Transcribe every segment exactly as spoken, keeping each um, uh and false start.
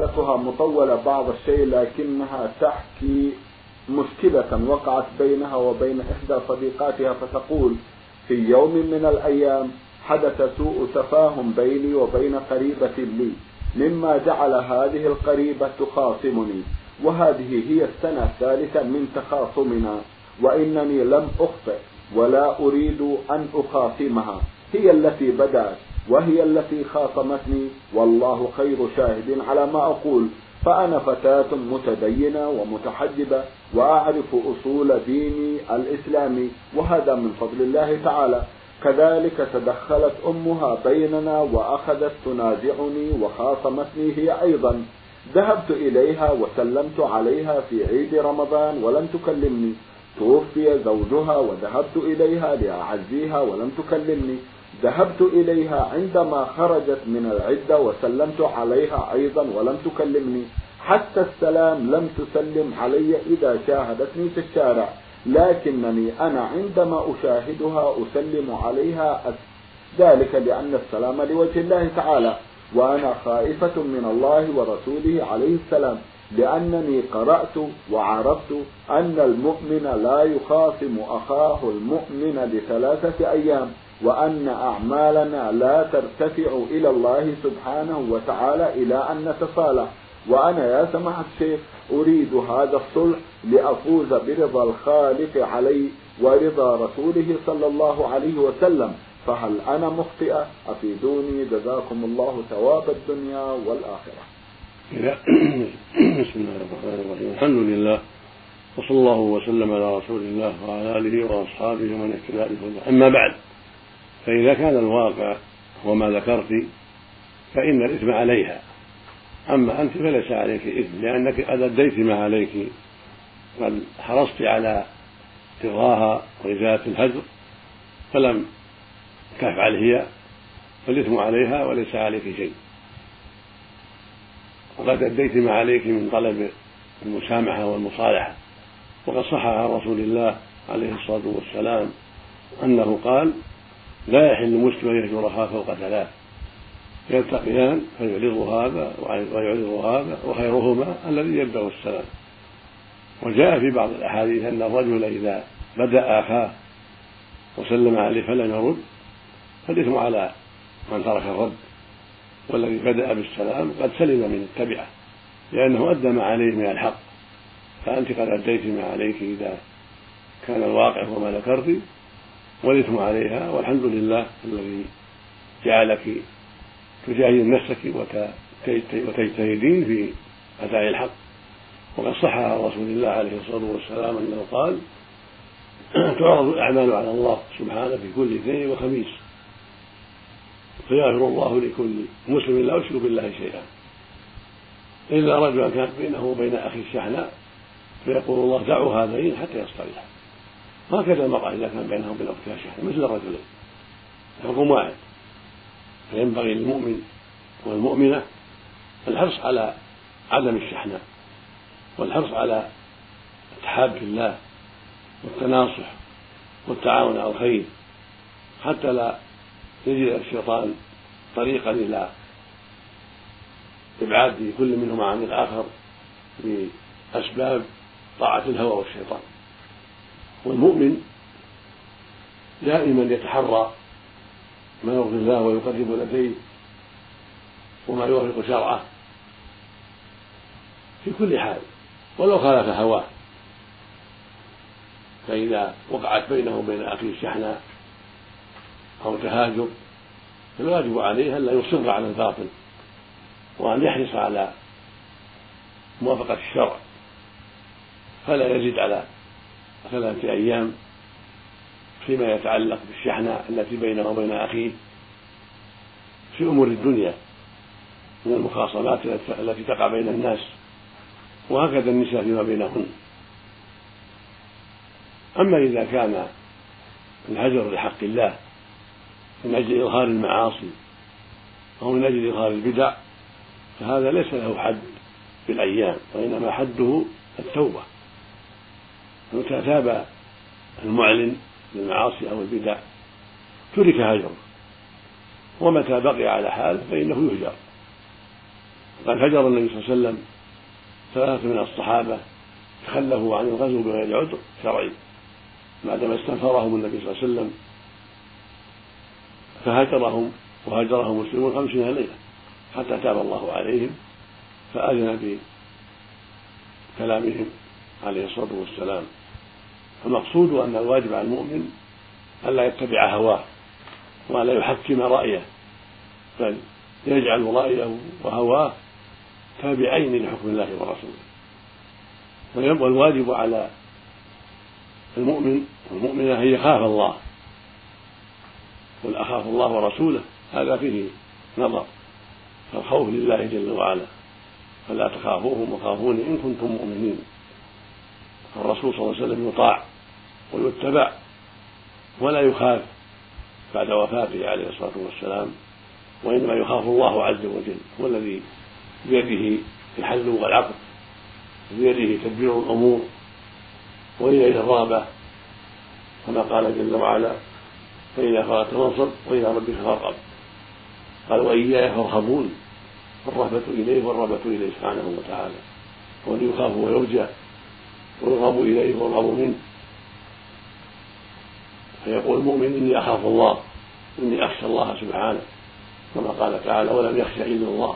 قصتها مطولة بعض الشيء، لكنها تحكي مشكلة وقعت بينها وبين إحدى صديقاتها، فتقول: في يوم من الأيام حدث سوء تفاهم بيني وبين قريبة لي، مما جعل هذه القريبة تخاصمني، وهذه هي السنة الثالثة من تخاصمنا، وإنني لم أخطئ ولا أريد أن أخاصمها، هي التي بدأت وهي التي خاصمتني، والله خير شاهد على ما أقول. فأنا فتاة متدينة ومتحجبة وأعرف أصول ديني الإسلامي، وهذا من فضل الله تعالى. كذلك تدخلت أمها بيننا وأخذت تنازعني وخاصمتني هي أيضا. ذهبت إليها وسلمت عليها في عيد رمضان ولم تكلمني. توفي زوجها وذهبت إليها لأعزيها ولم تكلمني. ذهبت إليها عندما خرجت من العدة وسلمت عليها أيضا ولم تكلمني. حتى السلام لم تسلم علي إذا شاهدتني في الشارع، لكنني أنا عندما أشاهدها أسلم عليها، ذلك لأن السلام لوجه الله تعالى، وأنا خائفة من الله ورسوله عليه السلام، لأنني قرأت وعرفت أن المؤمن لا يخاصم أخاه المؤمن لثلاثة أيام، وأن أعمالنا لا ترتفع إلى الله سبحانه وتعالى إلى أن نتصالح. وأنا يا سماحة الشيخ أريد هذا الصلح لأفوز برضا الخالق علي ورضا رسوله صلى الله عليه وسلم، فهل أنا مخطئة؟ أفيدوني جزاكم الله ثواب الدنيا والآخرة. بسم الله الرحمن الرحيم. الحمد لله، وصلى الله وسلم على رسول الله وعلى آله وأصحابه ومن اهتدى بهداه. أما بعد، فإذا كان الواقع هو ما ذكرت فإن الإثم عليها، أما أنت فليس عليك إثم، لأنك قد أديت ما عليك، قد حرصت على ابتغاها وإزالة الهجر فلم تفعل هي، فالإثم عليها وليس عليك شيء. وقد أديت ما عليك من طلب المسامحة والمصالحة، وقد صح عن رسول الله عليه الصلاة والسلام أنه قال: لا يحل مسلم أن يهجر أخاه فوق ثلاث، يلتقيان فيعرض هذا ويعرض هذا، وخيرهما الذي يبدأ السلام. وجاء في بعض الأحاديث أن الرجل إذا بدأ أخاه وسلم عليه فلم يرد فالإثم على من ترك الرد، والذي بدأ بالسلام قد سلم من التبعة لأنه أدى ما عليه من الحق، فأنت قد أديت ما عليك إذا كان الواقع وما ذكرت، والإثم عليها، والحمد لله الذي جعلك تجاهد نفسك وتجتهدين في أداء الحق. وقد صح عن رسول الله عليه الصلاة والسلام أنه قال: تعرض الأعمال على الله سبحانه في كل اثنين وخميس، فيغفر الله لكل مسلم لا يشرك بالله شيئا، إلا رجلا كان بينه وبين أخي الشحناء فيقول الله: دعوا هذين حتى يصطلحا. هكذا المرأة إذا كان بينه وبين أختها شحناء مثل الرجلين، حكم واحد. فينبغي للمؤمن والمؤمنة الحرص على عدم الشحناء، والحرص على التحاب في الله والتناصح والتعاون على الخير، حتى لا يجد الشيطان طريقا إلى إبعاد كل منهما عن الآخر بأسباب طاعة الهوى والشيطان. والمؤمن دائما يتحرى ما يرضي الله ويقرب لديه وما يوافق شرعه في كل حال ولو خالف هواه. فإذا وقعت بينه وبين أخيه الشحناء أو تهاجر فالواجب عليه أن لا يصر على الباطل، وأن يحرص على موافقة الشرع، فلا يزيد على ثلاثة أيام فيما يتعلق بالشحناء التي بينه وبين أخيه في أمور الدنيا من المخاصمات التي تقع بين الناس، وهكذا النساء فيما بينهن. أما إذا كان الهجر لحق الله من أجل إظهار المعاصي أو من أجل إظهار البدع فهذا ليس له حد بالأيام، وإنما حده التوبة. فمتى تاب المعلن للمعاصي أو البدع ترك هجره، ومتى بقي على حال فإنه يهجر. قد هجر النبي صلى الله عليه وسلم ثلاثة من الصحابة تخلفوا عن الغزو بغير عذر شرعي بعدما استنفرهم النبي صلى الله عليه وسلم، فهجرهم وهجرهم المسلمون خمسين ليلة حتى تاب الله عليهم فأذن بكلامهم عليه الصلاة والسلام. فالمقصود أن الواجب على المؤمن ألا يتبع هواه ولا يحكم رأيه، بل يجعل رأيه وهواه تابعين لحكم الله ورسوله. والواجب على المؤمن والمؤمنة أن يخاف الله، قل أخاف الله ورسوله، هذا فيه نظر، فالخوف لله جل وعلا، فلا تخافوهم وخافوني إن كنتم مؤمنين. الرسول صلى الله عليه وسلم يطاع ويتبع ولا يخاف بعد وفاته عليه الصلاة والسلام، وإنما يخاف الله عز وجل، هو الذي بيده الحل والعقد وبيده تدبير الأمور وإليه الرغبة، كما قال جل وعلا فإذا فرغت فانصب وإلى ربك فارغب. قال وإياي فارهبون، الرهبة إليه والرغبة إليه سبحانه وتعالى، وأن يخاف ويرجى ويرغب إليه ويرغب منه. فيقول المؤمن إني أخاف الله، إني أخشى الله سبحانه، كما قال تعالى ولم يخشى إلا الله.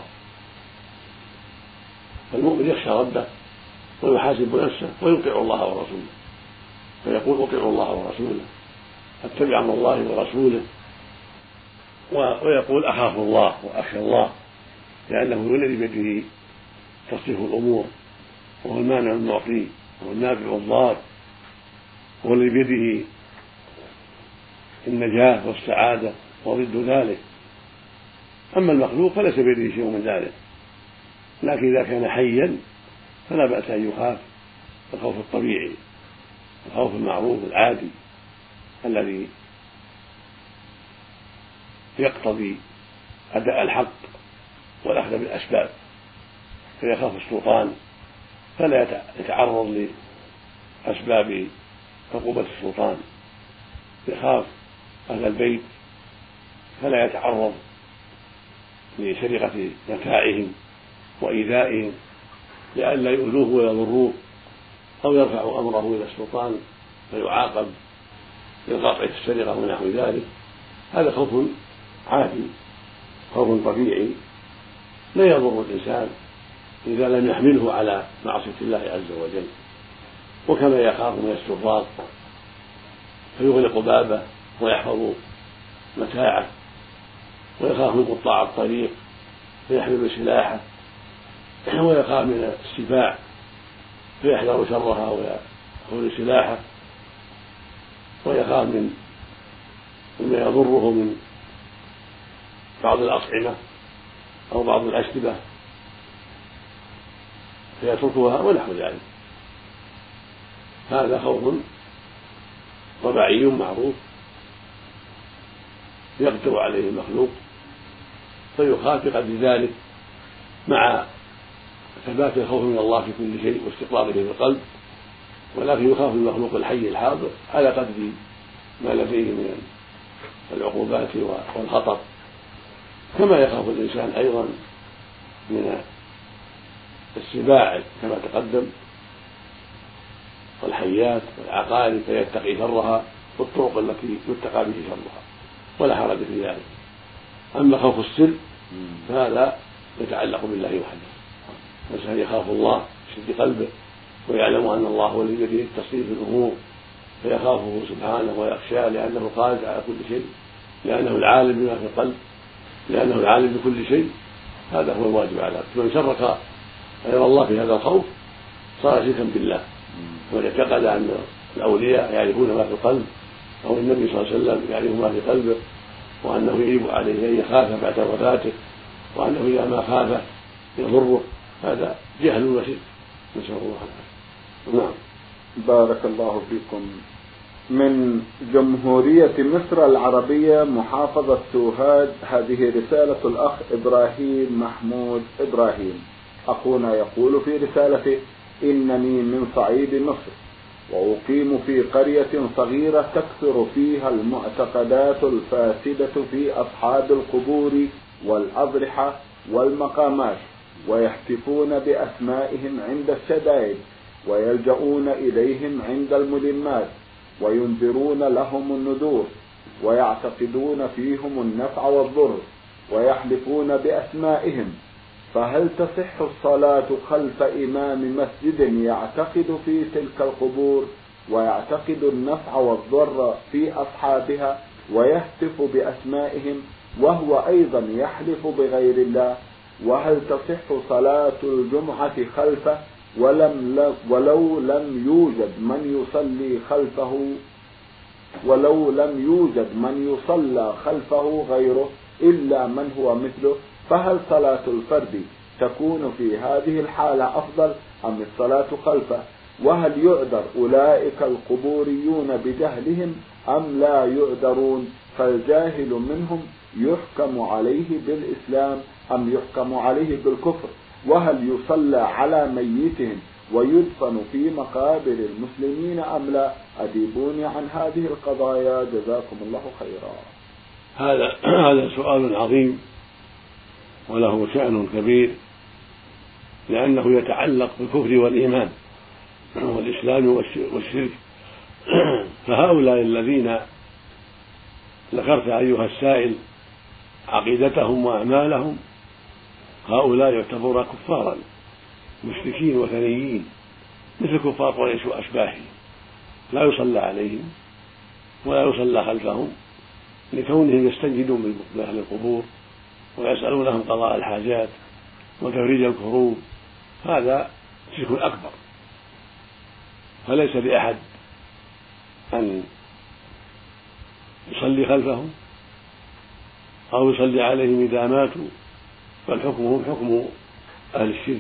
فالمؤمن يخشى ربه ويحاسب نفسه ويطيع الله ورسوله، فيقول أطيعوا الله ورسوله، اتبع امر الله ورسوله، ويقول أخاف الله وأخشى الله، لأنه هو الذي بيده تصريف الأمور، وهو المانع المعطي، وهو النافع الضار، وهو الذي بيده النجاة والسعادة وضد ذلك. أما المخلوق فليس بيده شيء من ذلك، لكن إذا كان حيا فلا بأس أن يخاف الخوف الطبيعي، الخوف المعروف العادي الذي يقتضي أداء الحق والأخذ بالأسباب، فيخاف السلطان فلا يتعرض لأسباب عقوبة السلطان، يخاف أهل البيت فلا يتعرض لسرقة متاعهم وإيذائهم لئلا يؤذوه ويضروه، أو يرفع أمره إلى السلطان فيعاقب بقطع السرقة ونحو ذلك. هذا خوف عادي، خوف طبيعي لا يضر الإنسان إذا لم يحمله على معصية الله عز وجل. وكما يخاف من السراق فيغلق بابه ويحفظ متاعه، ويخاف من قطاع الطريق فيحمل سلاحه، ويخاف من السباع فيحذر شرها ويأخذ سلاحه، ويخاف من مما يضره من بعض الأطعمة أو بعض الأشربة فيتركها ونحو ذلك. هذا خوف طبيعي معروف يقدر عليه المخلوق فيخاف بقدر ذلك، مع ثبات الخوف من الله في كل شيء واستقراره في القلب، ولكن يخاف المخلوق الحي الحاضر على قدر ما لديه من العقوبات والخطر، كما يخاف الإنسان أيضا من السباع كما تقدم والحيات والعقارب فيتقي شرها والطرق التي يتقى به شرها، ولا حرج في ذلك. أما خوف السر فهذا يتعلق بالله وحده، الإنسان يخاف الله بشد قلبه ويعلم أن الله هو الذي بيده تصريف الأمور، فيخافه سبحانه ويخشاه لأنه قادر على كل شيء، لأنه العالم بما في القلب، لأنه العالم بكل شيء. هذا هو الواجب على من شرك غير الله في هذا الخوف صار شركا بالله، ومن اعتقد أن الأولياء يعرفون ما في القلب أو النبي صلى الله عليه وسلم يعرف ما في قلبه، وأنه يجب عليه أن يخاف بعد وفاته، وأنه إذا ما خاف يضره، هذا جهل وشرك، نسأل الله العافية. نعم. بارك الله فيكم. من جمهورية مصر العربية محافظة سوهاج، هذه رسالة الأخ إبراهيم محمود إبراهيم. أخونا يقول في رسالته: إنني من صعيد مصر، وأقيم في قرية صغيرة تكثر فيها المعتقدات الفاسدة في أصحاب القبور والأضرحة والمقامات، ويهتفون بأسمائهم عند الشدائد، ويلجؤون إليهم عند الملمات، وينذرون لهم النذور، ويعتقدون فيهم النفع والضر، ويحلفون بأسمائهم. فهل تصح الصلاة خلف إمام مسجد يعتقد في تلك القبور ويعتقد النفع والضر في أصحابها ويهتف بأسمائهم وهو أيضا يحلف بغير الله؟ وهل تصح صلاة الجمعة خلفه ولم ولو لم يوجد من يصلي خلفه ولو لم يوجد من يصلى خلفه غيره إلا من هو مثله؟ فهل صلاة الفرد تكون في هذه الحالة أفضل أم الصلاة خلفه؟ وهل يعذر أولئك القبوريون بجهلهم أم لا يعذرون؟ فالجاهل منهم يحكم عليه بالإسلام أم يحكم عليه بالكفر؟ وهل يصلى على ميتهم ويدفن في مقابر المسلمين أم لا؟ أجيبوني عن هذه القضايا جزاكم الله خيرا. هذا هذا سؤال عظيم وله شأن كبير، لأنه يتعلق بالكفر والإيمان والإسلام والشرك. فهؤلاء الذين ذكرت أيها السائل عقيدتهم وأعمالهم، هؤلاء يعتبرون كفارا مشركين وثنيين مثل كفار قريش وأشباههم، لا يصلى عليهم ولا يصلى خلفهم لكونهم يستنجدون بأهل القبور ويسألونهم قضاء الحاجات وتفريج الكروب. هذا شرك أكبر، فليس لأحد أن يصلي خلفهم أو يصلي عليهم إذا ماتوا، بل حكمهم حكم أهل الشرك.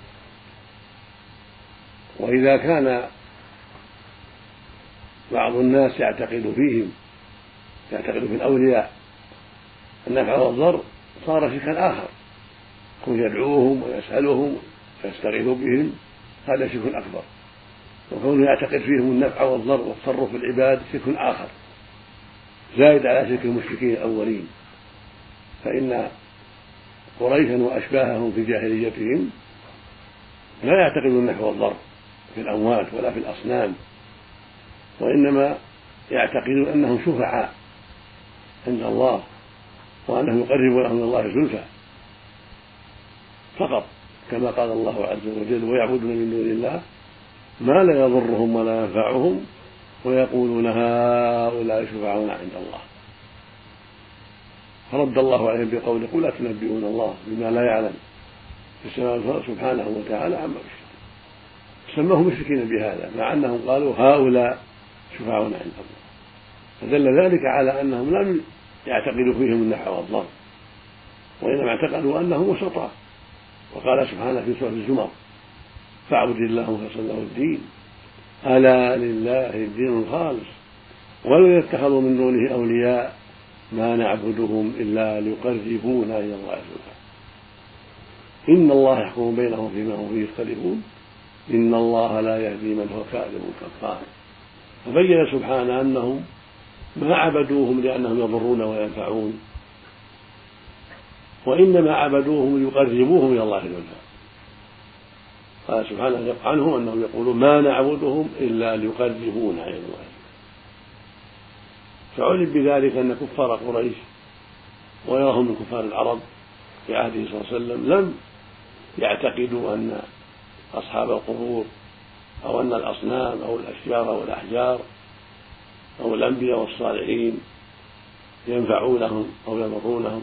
وإذا كان بعض الناس يعتقد فيهم يعتقد في الأولياء النفع والضر صار شركا آخر، كون يدعوهم ويسألهم ويستغيث بهم، هذا شرك أكبر. وكونه يعتقد فيهم النفع والضر والتصرف في العباد شرك آخر زائد على شرك المشركين الأولين. فإن قريشا وأشباههم في جاهليتهم لا يعتقدون النفع والضر في الأموات ولا في الأصنام، وإنما يعتقدون أنهم شفعاء عند الله وأنهم يقربون لهم من الله زلفى فقط، كما قال الله عز وجل: ويعبدون من دون الله ما لا يضرهم ولا ينفعهم ويقولون هؤلاء شفعاؤنا عند الله. فرد الله عليهم بقوله: قل أتنبئون الله بما لا يعلم في السماوات والأرض سبحانه وتعالى عما يشركون. سماهم مشركين بهذا مع أنهم قالوا هؤلاء شفعاؤنا عند الله، فدل ذلك على أنهم لم يعتقدوا فيهم النفع والضر، وإنما اعتقدوا أنهم وسطاء. وقال سبحانه في سورة الزمر: فاعبد الله مخلصا له الدين ألا لله الدين الخالص ولن يتخذوا من دونه أولياء ما نعبدهم إلا ليقربونا إلى الله زلفى إن الله يحكم بينهم فيما هم فيه يختلفون إن الله لا يهدي من هو كاذب كفار. فبين سبحانه أنهم ما عبدوهم لأنهم يضرون وينفعون، وإنما عبدوهم ليقربوهم إلى الله زلفى. قال سبحانه عنهم أنهم يقولون ما نعبدهم إلا ليقربونا إلى الله. فعلم بذلك أن كفار قريش وغيرهم من كفار العرب في عهده صلى الله عليه وسلم لم يعتقدوا أن أصحاب القبور أو أن الأصنام أو الأشجار أو الأحجار أو الأنبياء والصالحين ينفعونهم أو يضرونهم،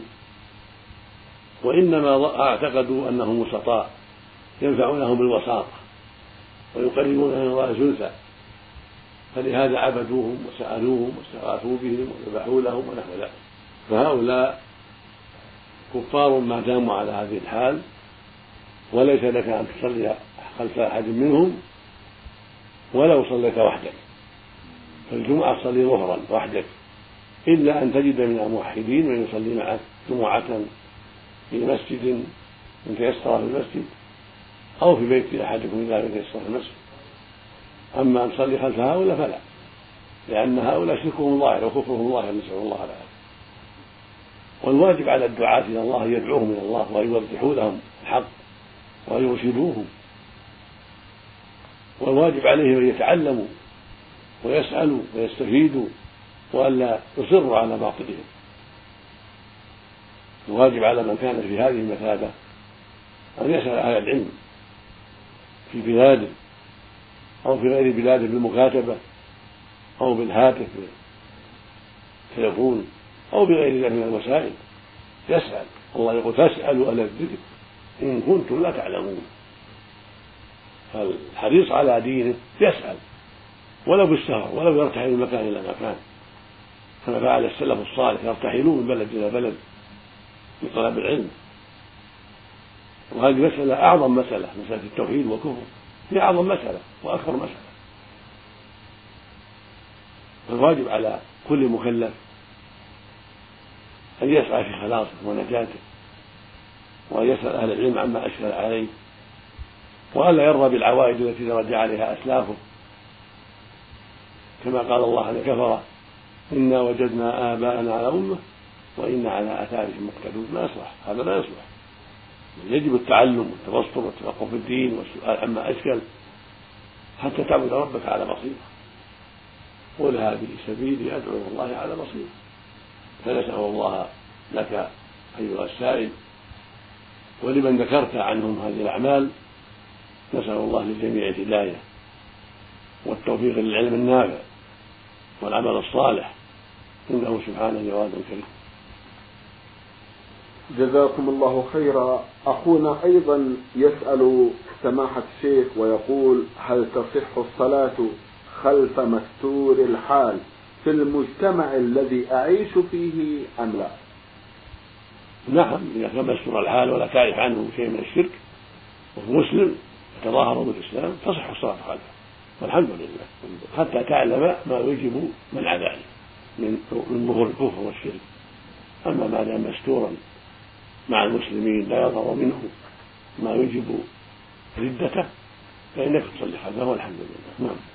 وإنما اعتقدوا أنهم وسطاء ينفعونهم بالوساطة ويقربون إلى الله زلفى، فلهذا عبدوهم وسألوهم واستغاثوا بهم وذبحوا لهم ونحو ذلك. فهؤلاء كفار ما داموا على هذه الحال، وليس لك أن تصلي خلف أحد منهم ولو صليت وحدك. فالجمعة تصلي ظهرا وحدك، إلا أن تجد من الموحدين من يصلي معك جمعة في مسجد من تيسر في المسجد أو في بيت أحدكم إذا تيسر في المسجد. أما أن تصلي خلف هؤلاء فلا، لأن هؤلاء شركهم ظاهر وكفرهم ظاهر، نسأل الله العافية. والواجب على الدعاة إلى الله أن يدعوهم إلى الله وأن يوضحوا لهم الحق وأن يرشدوهم، والواجب عليهم أن يتعلموا ويسألوا ويستفيدوا وألا يصروا على باطلهم. الواجب على من كان في هذه المثابة أن يسأل أهل العلم في بلاده أو في غير بلاده بالمكاتبة أو بالهاتف بالتلفون أو بغير ذلك من الوسائل، يسأل. الله يقول فاسألوا أهل الذكر إن كنتم لا تعلمون. فالحريص على دينه يسأل ولو بالسهر ولو يرتحل من مكان إلى مكان، كما فعل السلف الصالح، يرتحلون من بلد إلى بلد لطلب العلم. وهذه مسألة أعظم مسألة، مسألة التوحيد والكفر هي أعظم مسألة وأكبر مسألة. فالواجب على كل مكلف أن يسعى في خلاصه ونجاته، وأن يسأل أهل العلم عما أشكل عليه، وألا يرضى بالعوائد التي ترجع عليها أسلافه، كما قال الله عن الكفرة إنا وجدنا آباءنا على أمة وإنا على آثارهم مقتدون. ما يصلح هذا، لا يصلح. يجب التعلم والتبصر والتفقه في الدين والسؤال عما أشكل حتى تعبد ربك على بصيرة. قل هذه سبيلي أدعو إلى الله على بصيرة. فنسأل الله لك أيها السائل ولمن ذكرت عنهم هذه الأعمال، نسأل الله للجميع الهداية والتوفيق للعلم النافع والعمل الصالح، إنه سبحانه جواد كريم. جزاكم الله خيرا. أخونا أيضا يسأل سماحة الشيخ ويقول: هل تصح الصلاة خلف مستور الحال في المجتمع الذي أعيش فيه أم لا؟ نعم، إذا كان مستور الحال ولا تعرف عنه شيء من الشرك وهو مسلم يتظاهر بالإسلام تصح الصلاة خلفه والحمد لله، حتى تعلم ما يجب منع ذلك من ظهور الكفر والشرك. أما ما دام مستورا مع المسلمين لا يظهر منه ما يجب ردته فإنك تصلي خلفه والحمد لله. نعم.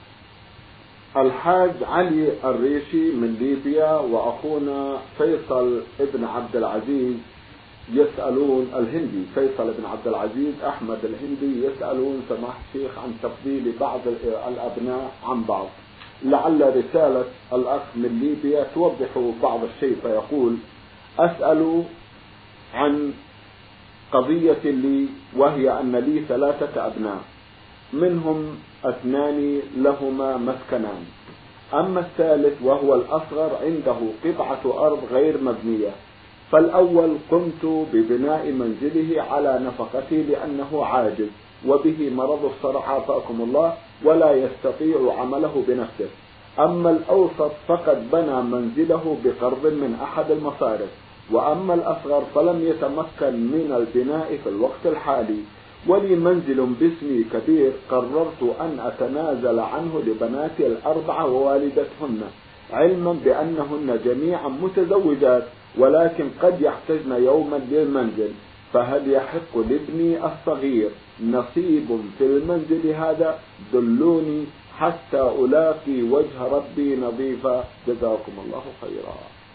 الحاج علي الريشي من ليبيا وأخونا فيصل ابن عبد العزيز يسألون الهندي فيصل ابن عبد العزيز أحمد الهندي يسألون سماحة الشيخ عن تفضيل بعض الأبناء عن بعض. لعل رسالة الأخ من ليبيا توضح بعض الشيء، فيقول: أسأل عن قضية لي، وهي أن لي ثلاثة أبناء منهم اثنان لهما مسكنان، أما الثالث وهو الأصغر عنده قطعة أرض غير مبنية. فالأول قمت ببناء منزله على نفقتي لأنه عاجز وبه مرض الصرع عافاكم الله ولا يستطيع عمله بنفسه. أما الأوسط فقد بنى منزله بقرض من أحد المصارف، وأما الأصغر فلم يتمكن من البناء في الوقت الحالي. ولي منزل باسمي كبير قررت أن أتنازل عنه لبناتي الأربعة ووالدتهن، علما بأنهن جميعا متزوجات ولكن قد يحتجن يوما للمنزل. فهل يحق لابني الصغير نصيب في المنزل هذا؟ دلوني حتى ألاقي وجه ربي نظيفا، جزاكم الله خيرا.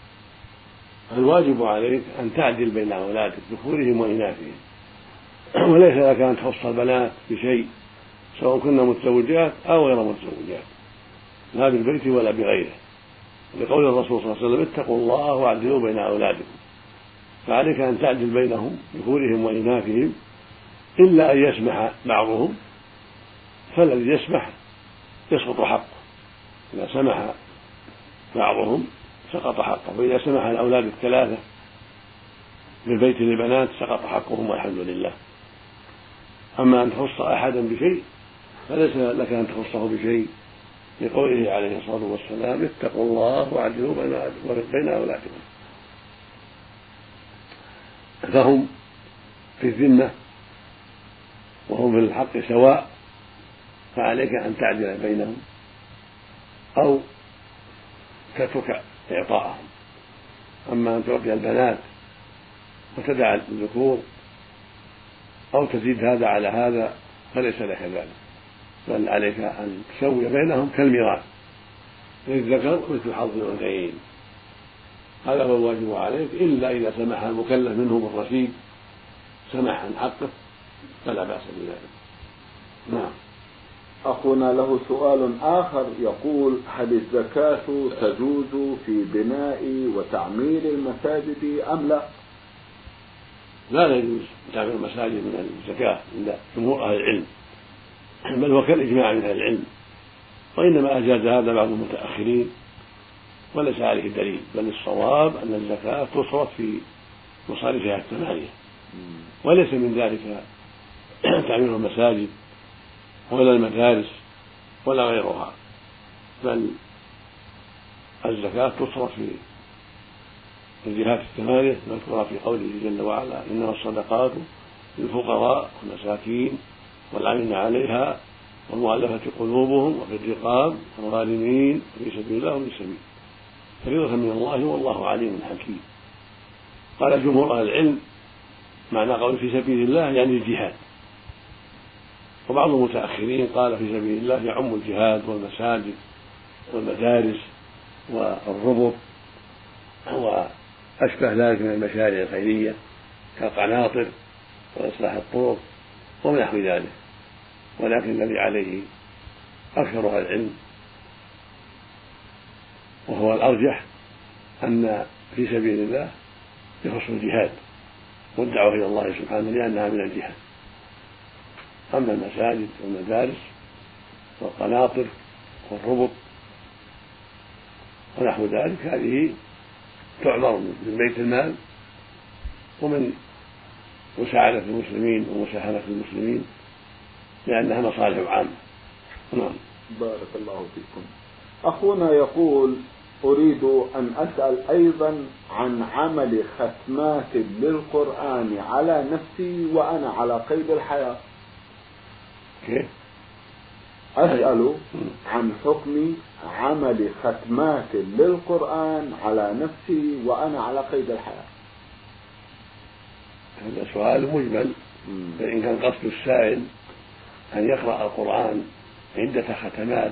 الواجب عليك أن تعدل بين أولادك ذكورهم وإناثهم، وليس لك أن تخص البنات بشيء سواء كنا متزوجات أو غير متزوجات، لا بالبيت ولا بغيره، لقول الرسول صلى الله عليه وسلم: اتقوا الله واعدلوا بين أولادكم. فعليك أن تعدل بينهم ذكورهم وإناثهم، إلا أن يسمح بعضهم، فالذي يسمح يسقط حقه. إذا سمح بعضهم سقط حقه، وإذا سمح الأولاد الثلاثة بالبيت للبنات سقط حقهم والحمد لله. أما أن تخص أحدا بشيء فليس لك أن تخصه بشيء، لقوله عليه الصلاة والسلام: اتقوا الله واعدلوا بين أولادكم. فهم في الذمة وهم في الحق سواء، فعليك أن تعدل بينهم أو تترك إعطاءهم. أما أن تعطي البنات وتدع الذكور أو تزيد هذا على هذا فليس لك ذلك، بل عليك أن تسوي بينهم كالميراث، للذكر مثل حظ الأنثيين. هذا هو الواجب عليك، إلا إذا سمح المكلف منهم الرشيد سمح عن حقه فلا بأس بذلك. نعم. أخونا له سؤال آخر يقول: هل الزكاة تجوز في بناء وتعمير المساجد أم لا؟ لا يجوز تعمير المساجد من الزكاة عند جمهور أهل العلم، بل هو كالإجماع من أهل العلم، وإنما أجاز هذا بعض المتأخرين وليس عليه دليل، بل الصواب أن الزكاة تصرف في مصارفها الثمانية، وليس من ذلك تعمير المساجد ولا المدارس ولا غيرها، بل الزكاة تصرف في الجهات الثمانية المذكورة في قوله جل وعلا: إنما الصدقات للفقراء والمساكين والعاملين عليها والمؤلفة قلوبهم وفي الرقاب والغارمين وفي سبيل الله وفي السبيل فريضة من الله والله عليم حكيم. قال جمهور أهل العلم معنى قول في سبيل الله يعني الجهاد، وبعض المتأخرين قال في سبيل الله يعم الجهاد والمساجد والمدارس والربط وأشبه ذلك من المشاريع الخيرية كالقناطر وإصلاح الطرق ومن نحو ذلك، ولكن الذي عليه أكثر أهل العلم وهو الأرجح أن في سبيل الله يخص الجهاد والدعوة إلى الله سبحانه لأنها من الجهاد. أما المساجد والمدارس والقناطر والربط ونحو ذلك هذه تعمر من بيت المال ومن مساعدة المسلمين ومساهمة المسلمين لأنها مصالح عامة. نعم. بارك الله فيكم. أخونا يقول: أريد أن أسأل أيضا عن عمل ختمات للقرآن على نفسي وأنا على قيد الحياة. كيف؟ أسأل عن حكم عمل ختمات للقرآن على نفسي وأنا على قيد الحياة. هذا سؤال مجمل، فإن كان قصد السائل أن يقرأ القرآن عدة ختمات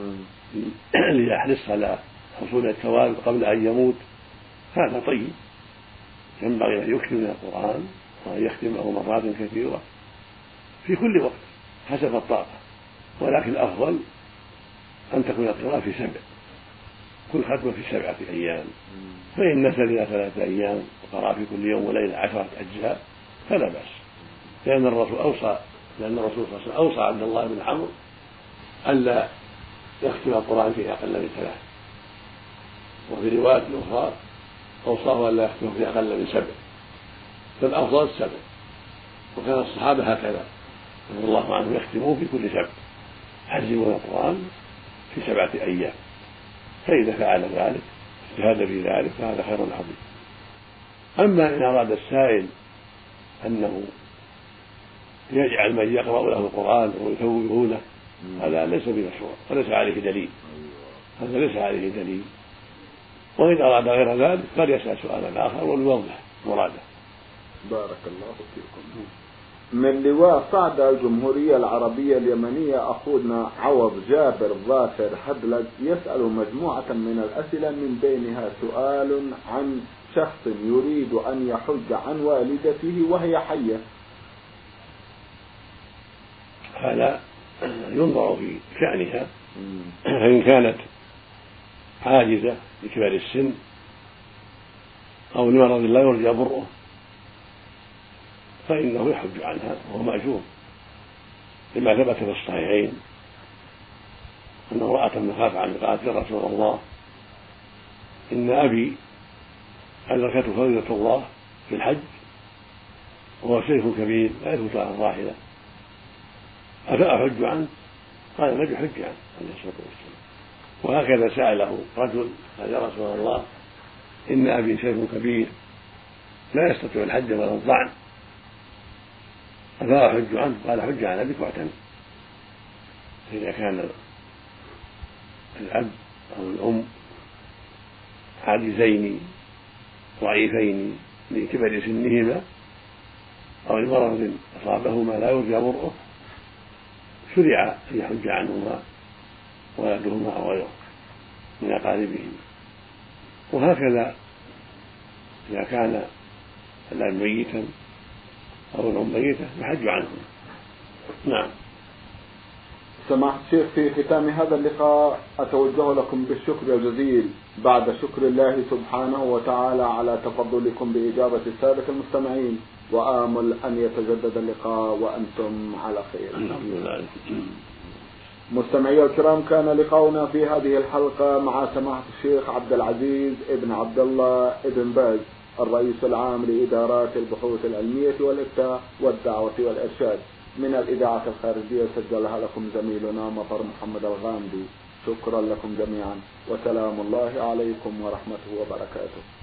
ليحرص على حصول الثواب قبل أن يموت هذا طيب، ينبغي أن يكثر من القرآن وأن يختمه مرات كثيرة في كل وقت حسب الطاقة، ولكن الأفضل أن تكون القراءة في سبع، كل ختمة في سبعة أيام، فإن نزل إلى ثلاثة أيام وقرأ في كل يوم وليلة عشرة أجزاء فلا بأس، لأن الرسول أوصى لأن الرسول صلى الله عليه وسلم أوصى عبد الله بن عمرو ألا يختم القرآن في أقل من ثلاث، وفي رواية أخرى أوصاه ألا يختم في أقل من سبع، فالأفضل السبع، وكان الصحابة هكذا رضي الله عنهم يختمون في كل سبع، يحزمون القرآن في سبعة أيام، فإذا فعل ذلك اجتهد في ذلك فهذا خير عظيم. أما إن أراد السائل أنه يجعل من يقرأ له القرآن ويثوبه له هذا ليس بمشروع وليس عليه دليل، هذا ليس عليه دليل، وإن أراد غير ذلك قد يسأل سؤالا آخر وليوضح مراده. بارك الله فيكم. من لواء صعدة الجمهورية العربية اليمنية أخونا عوض جابر ظافر هدلج يسأل مجموعة من الأسئلة من بينها سؤال عن شخص يريد أن يحج عن والدته وهي حية. هذا ينظر في شأنها، فإن كانت عاجزة لكبر السن أو لمرض لا يرجى برؤه فإنه يحج عنها وهو مأجور، لما ثبت في الصحيحين أن امرأة مخافة عن قالت يا رسول الله إن أبي أدركته فريضة الله في الحج وهو شيخ كبير لا يثبت على الراحلة أفأحج عنه؟ قال النبي حج عنه عليه الصلاة والسلام. وهكذا سأله رجل قال يا رسول الله إن أبي شيخ كبير لا يستطيع الحج ولا الضعن أفأحج عنه؟ قال حج عن أبيك واعتمر. فإذا كان الأب أو الأم عاجزين ضعيفين لكبر سنهما أو لمرض أصابهما لا يرجى برؤه شرع أن يحج عنهما ولدهما أو غيره من أقاربهم. وهكذا إذا كان الأب ميتا أو الأم ميتة يحج عنهم. نعم. سماحة الشيخ، في ختام هذا اللقاء أتوجه لكم بالشكر الجزيل بعد شكر الله سبحانه وتعالى على تفضلكم بإجابة السادة المستمعين، وآمل أن يتجدد اللقاء وأنتم على خير. الحمد لله. مستمعي الكرام، كان لقاؤنا في هذه الحلقة مع سماحة الشيخ عبد العزيز ابن عبد الله ابن باز، الرئيس العام لإدارات البحوث العلمية والإفتاء والدعوة والإرشاد، من الإذاعة الخارجية سجلها لكم زميلنا مطر محمد الغامدي. شكرا لكم جميعا، وسلام الله عليكم ورحمته وبركاته.